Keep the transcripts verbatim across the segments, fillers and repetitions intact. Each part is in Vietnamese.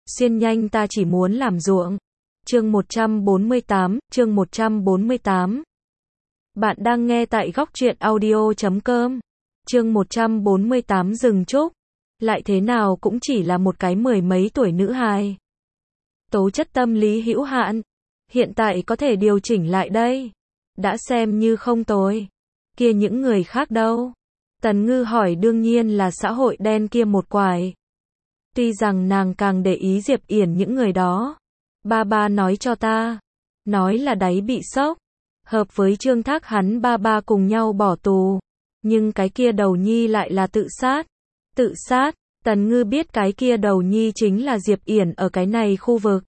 Xuyên nhanh ta chỉ muốn làm ruộng. Chương một trăm bốn mươi tám, chương một trăm bốn mươi tám. Bạn đang nghe tại góc truyện audio chấm com. Chương một trăm bốn mươi tám dừng Trúc. Lại thế nào cũng chỉ là một cái mười mấy tuổi nữ hài. Tố chất tâm lý hữu hạn. Hiện tại có thể điều chỉnh lại đây. Đã xem như không tồi. Kia những người khác đâu? Tần Ngư hỏi, đương nhiên là xã hội đen kia một quải. Tuy rằng nàng càng để ý Diệp Yển những người đó. Ba ba nói cho ta. Nói là đáy bị sốc. Hợp với Trương Thác hắn ba ba cùng nhau bỏ tù. Nhưng cái kia đầu nhi lại là tự sát. Tự sát, Tần Ngư biết cái kia đầu nhi chính là Diệp Yển ở cái này khu vực.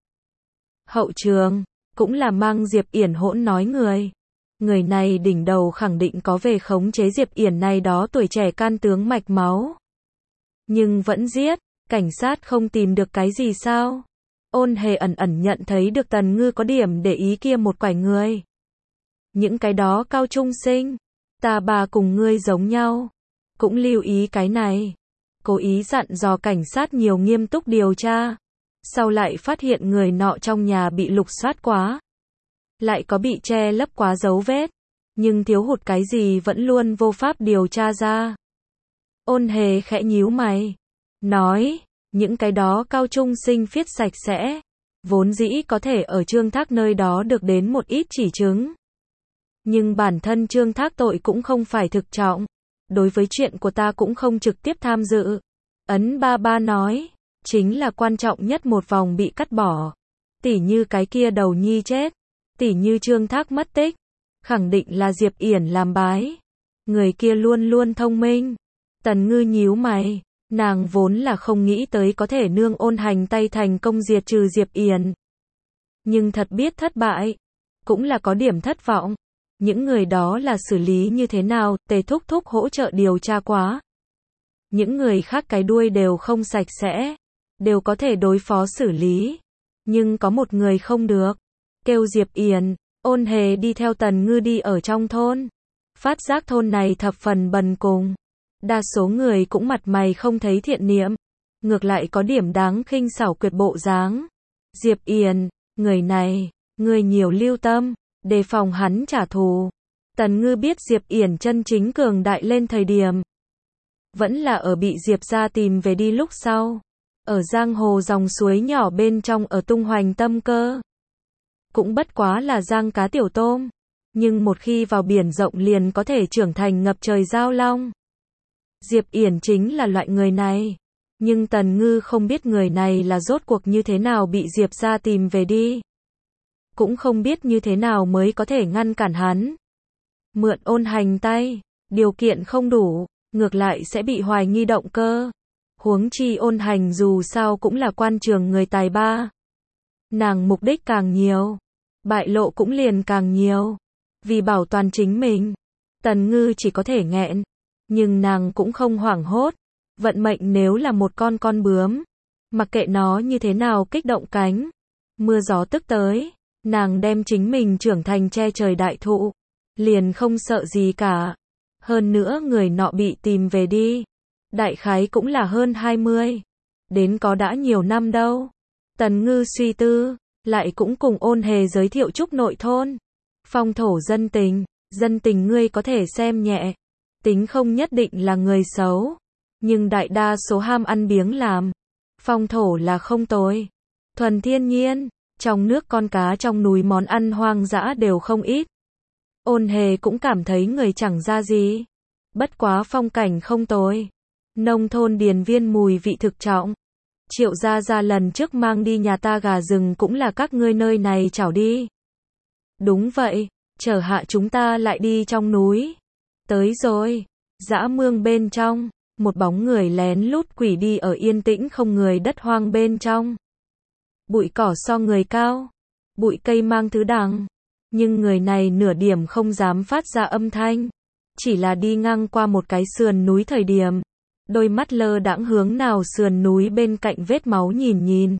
Hậu trường, cũng là mang Diệp Yển hỗn nói người. Người này đỉnh đầu khẳng định có về khống chế Diệp Yển này đó tuổi trẻ can tướng mạch máu. Nhưng vẫn giết, cảnh sát không tìm được cái gì sao? Ôn Hề ẩn ẩn nhận thấy được Tần Ngư có điểm để ý kia một quải người. Những cái đó cao trung sinh, ta bà cùng ngươi giống nhau. Cũng lưu ý cái này. Cố ý dặn dò cảnh sát nhiều nghiêm túc điều tra. Sau lại phát hiện người nọ trong nhà bị lục soát quá. Lại có bị che lấp quá dấu vết. Nhưng thiếu hụt cái gì vẫn luôn vô pháp điều tra ra. Ôn Hề khẽ nhíu mày. Nói, những cái đó cao trung sinh viết sạch sẽ. Vốn dĩ có thể ở Trương Thác nơi đó được đến một ít chỉ chứng. Nhưng bản thân Trương Thác tội cũng không phải thực trọng. Đối với chuyện của ta cũng không trực tiếp tham dự. Ấn ba ba nói, chính là quan trọng nhất một vòng bị cắt bỏ. Tỉ như cái kia đầu nhi chết. Tỉ như Trương Thác mất tích. Khẳng định là Diệp Yển làm bái. Người kia luôn luôn thông minh. Tần Ngư nhíu mày. Nàng vốn là không nghĩ tới có thể nương Ôn Hành tay thành công diệt trừ Diệp Yển. Nhưng thật biết thất bại. Cũng là có điểm thất vọng. Những người đó là xử lý như thế nào? Tề thúc thúc hỗ trợ điều tra quá. Những người khác cái đuôi đều không sạch sẽ. Đều có thể đối phó xử lý. Nhưng có một người không được. Kêu Diệp Yển. Ôn Hề đi theo Tần Ngư đi ở trong thôn. Phát giác thôn này thập phần bần cùng. Đa số người cũng mặt mày không thấy thiện niệm. Ngược lại có điểm đáng khinh xảo quyệt bộ dáng. Diệp Yển, người này, người nhiều lưu tâm, đề phòng hắn trả thù. Tần Ngư biết Diệp Yển chân chính cường đại lên thời điểm. Vẫn là ở bị Diệp gia tìm về đi lúc sau. Ở giang hồ dòng suối nhỏ bên trong ở tung hoành tâm cơ. Cũng bất quá là giang cá tiểu tôm. Nhưng một khi vào biển rộng liền có thể trưởng thành ngập trời giao long. Diệp Yển chính là loại người này. Nhưng Tần Ngư không biết người này là rốt cuộc như thế nào bị Diệp gia tìm về đi. Cũng không biết như thế nào mới có thể ngăn cản hắn. Mượn Ôn Hành tay, điều kiện không đủ, ngược lại sẽ bị hoài nghi động cơ. Huống chi Ôn Hành dù sao cũng là quan trường người tài ba. Nàng mục đích càng nhiều, bại lộ cũng liền càng nhiều. Vì bảo toàn chính mình, Tần Ngư chỉ có thể nghẹn. Nhưng nàng cũng không hoảng hốt. Vận mệnh nếu là một con con bướm, mặc kệ nó như thế nào kích động cánh, mưa gió tức tới, nàng đem chính mình trưởng thành che trời đại thụ, liền không sợ gì cả. Hơn nữa người nọ bị tìm về đi, đại khái cũng là hơn hai mươi, đến có đã nhiều năm đâu. Tần Ngư suy tư, lại cũng cùng Ôn Hề giới thiệu Trúc nội thôn. Phong thổ dân tình, dân tình ngươi có thể xem nhẹ. Tính không nhất định là người xấu, nhưng đại đa số ham ăn biếng làm. Phong thổ là không tồi. Thuần thiên nhiên, trong nước con cá trong núi món ăn hoang dã đều không ít. Ôn Hề cũng cảm thấy người chẳng ra gì. Bất quá phong cảnh không tồi. Nông thôn điền viên mùi vị thực trọng. Triệu gia gia lần trước mang đi nhà ta gà rừng cũng là các ngươi nơi này chảo đi. Đúng vậy, chờ hạ chúng ta lại đi trong núi. Tới rồi, dã mương bên trong, một bóng người lén lút quỷ đi ở yên tĩnh không người đất hoang bên trong. Bụi cỏ so người cao, bụi cây mang thứ đằng, nhưng người này nửa điểm không dám phát ra âm thanh, chỉ là đi ngang qua một cái sườn núi thời điểm, đôi mắt lơ đãng hướng nào sườn núi bên cạnh vết máu nhìn nhìn.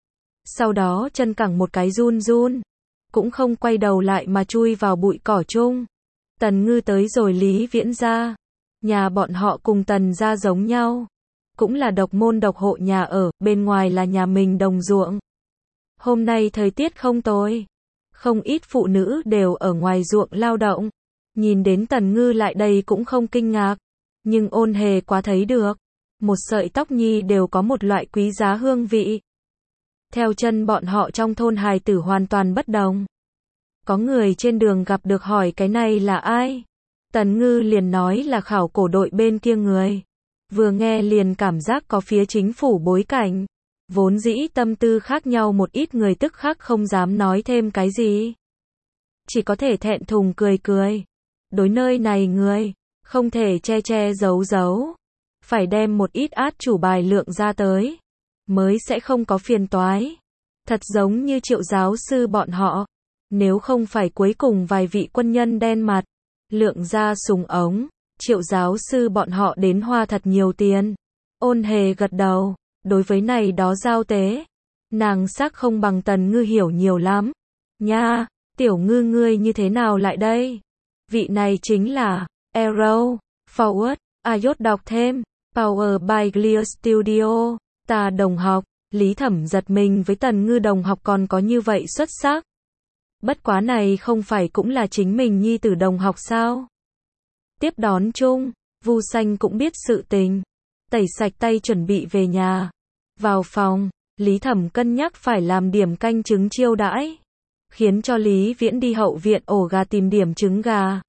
Sau đó chân cẳng một cái run run, cũng không quay đầu lại mà chui vào bụi cỏ chung. Tần Ngư tới rồi Lý Viễn gia. Nhà bọn họ cùng Tần gia giống nhau. cũng là độc môn độc hộ nhà ở, bên ngoài là nhà mình đồng ruộng. Hôm nay thời tiết không tồi, không ít phụ nữ đều ở ngoài ruộng lao động. Nhìn đến Tần Ngư lại đây cũng không kinh ngạc, nhưng Ôn Hề quá thấy được, một sợi tóc nhi đều có một loại quý giá hương vị. Theo chân bọn họ trong thôn hài tử hoàn toàn bất đồng. Có người trên đường gặp được hỏi cái này là ai? Tần Ngư liền nói là khảo cổ đội bên kia người. Vừa nghe liền cảm giác có phía chính phủ bối cảnh. Vốn dĩ tâm tư khác nhau một ít người tức khắc không dám nói thêm cái gì. Chỉ có thể thẹn thùng cười cười. Đối nơi này người, không thể che che giấu giấu. Phải đem một ít át chủ bài lượng ra tới. Mới sẽ không có phiền toái. Thật giống như Triệu giáo sư bọn họ. Nếu không phải cuối cùng vài vị quân nhân đen mặt. Lượng ra súng ống. Triệu giáo sư bọn họ đến hoa thật nhiều tiền. Ôn Hề gật đầu. Đối với này đó giao tế. Nàng xác không bằng Tần Ngư hiểu nhiều lắm. Nha, tiểu Ngư ngươi như thế nào lại đây? Vị này chính là Arrow, Forward, Ayot đọc thêm. Power by Clear Studio. Ta đồng học. Lý Thẩm giật mình với Tần Ngư đồng học còn có như vậy xuất sắc. Bất quá này không phải cũng là chính mình nhi tử đồng học sao? Tiếp đón chung, Vu Xanh cũng biết sự tình. Tẩy sạch tay chuẩn bị về nhà. Vào phòng, Lý Thẩm cân nhắc phải làm điểm canh trứng chiêu đãi. Khiến cho Lý Viễn đi hậu viện ổ gà tìm điểm trứng gà.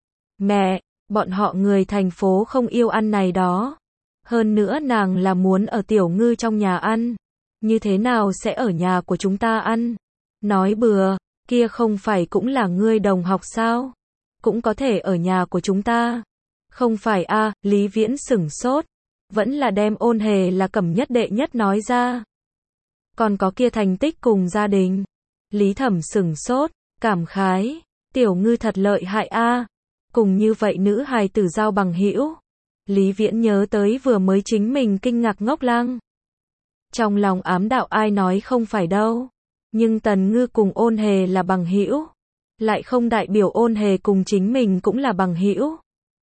Mẹ, bọn họ người thành phố không yêu ăn này đó. Hơn nữa nàng là muốn ở Tiểu Ngư trong nhà ăn. Như thế nào sẽ ở nhà của chúng ta ăn? Nói bừa, kia không phải cũng là ngươi đồng học sao? Cũng có thể ở nhà của chúng ta. Không phải a à, Lý Viễn sửng sốt. Vẫn là đem Ôn Hề là cẩm nhất đệ nhất nói ra. Còn có kia thành tích cùng gia đình. Lý Thẩm sửng sốt, cảm khái. Tiểu Ngư thật lợi hại a à. Cùng như vậy nữ hài tử giao bằng hữu. Lý Viễn nhớ tới vừa mới chính mình kinh ngạc ngốc lăng. Trong lòng ám đạo ai nói không phải đâu. Nhưng Tần Ngư cùng Ôn Hề là bằng hữu. Lại không đại biểu Ôn Hề cùng chính mình cũng là bằng hữu.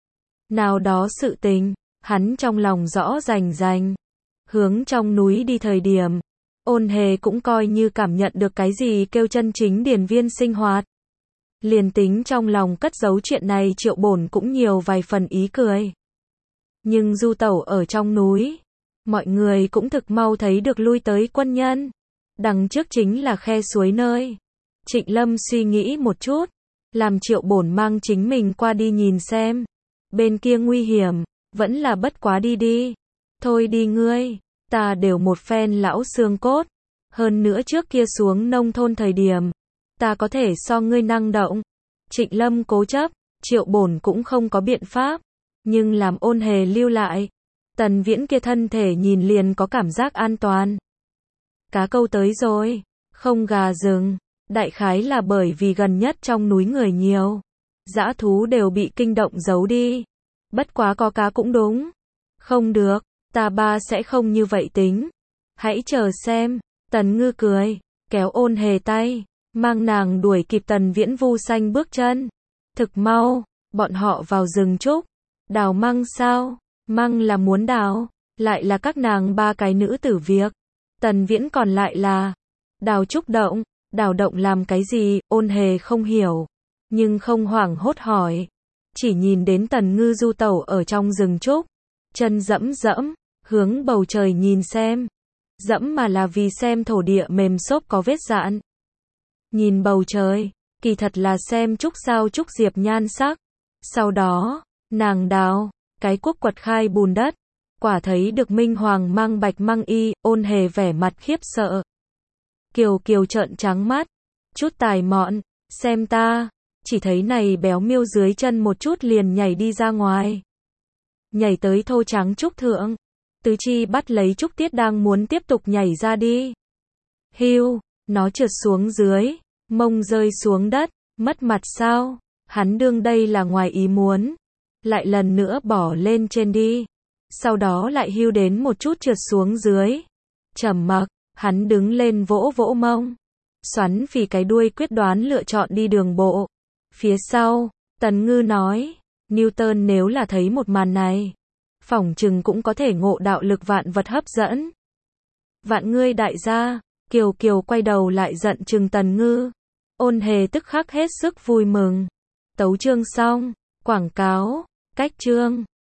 Nào đó sự tình, hắn trong lòng rõ rành rành. Hướng trong núi đi thời điểm. Ôn Hề cũng coi như cảm nhận được cái gì kêu chân chính điển viên sinh hoạt. Liền tính trong lòng cất giấu chuyện này Triệu Bổn cũng nhiều vài phần ý cười. Nhưng du tẩu ở trong núi, mọi người cũng thực mau thấy được lui tới quân nhân. Đằng trước chính là khe suối nơi. Trịnh Lâm suy nghĩ một chút, làm Triệu Bổn mang chính mình qua đi nhìn xem. Bên kia nguy hiểm, vẫn là bất quá đi đi. Thôi đi ngươi, ta đều một phen lão xương cốt. Hơn nữa trước kia xuống nông thôn thời điểm, ta có thể so ngươi năng động. Trịnh Lâm cố chấp, Triệu Bổn cũng không có biện pháp. Nhưng làm Ôn Hề lưu lại. Tần Viễn kia thân thể nhìn liền có cảm giác an toàn. Cá câu tới rồi, không gà rừng. Đại khái là bởi vì gần nhất trong núi người nhiều. Dã thú đều bị kinh động giấu đi. Bất quá có cá cũng đúng. Không được, ta ba sẽ không như vậy tính. Hãy chờ xem. Tần Ngư cười, kéo Ôn Hề tay, mang nàng đuổi kịp Tần Viễn Vu Xanh bước chân. Thực mau, bọn họ vào rừng trúc. Đào măng sao? Măng là muốn đào, lại là các nàng ba cái nữ tử việc. Tần Viễn còn lại là đào trúc động. Đào động làm cái gì? Ôn Hề không hiểu, nhưng không hoảng hốt hỏi. Chỉ nhìn đến Tần Ngư du tẩu ở trong rừng trúc, chân dẫm dẫm, hướng bầu trời nhìn xem. Dẫm mà là vì xem thổ địa mềm xốp có vết dạn. Nhìn bầu trời, kỳ thật là xem trúc sao trúc diệp nhan sắc. Sau đó, nàng đào, cái cuốc quật khai bùn đất. Quả thấy được minh hoàng mang bạch mang y, Ôn Hề vẻ mặt khiếp sợ. Kiều Kiều trợn trắng mắt, chút tài mọn, xem ta, chỉ thấy này béo miêu dưới chân một chút liền nhảy đi ra ngoài. Nhảy tới thô trắng trúc thượng, tứ chi bắt lấy trúc tiết đang muốn tiếp tục nhảy ra đi. Hiu, nó trượt xuống dưới, mông rơi xuống đất, mất mặt sao, hắn đương đây là ngoài ý muốn. Lại lần nữa bỏ lên trên đi, sau đó lại hiu đến một chút trượt xuống dưới. Trầm mặc. Hắn đứng lên vỗ vỗ mông. Xoắn phì cái đuôi quyết đoán lựa chọn đi đường bộ. Phía sau, Tần Ngư nói. Newton nếu là thấy một màn này. phỏng chừng cũng có thể ngộ đạo lực vạn vật hấp dẫn. Vạn ngươi đại gia, Kiều Kiều quay đầu lại giận chừng Tần Ngư. Ôn Hề tức khắc hết sức vui mừng. Tấu chương xong, quảng cáo, cách chương.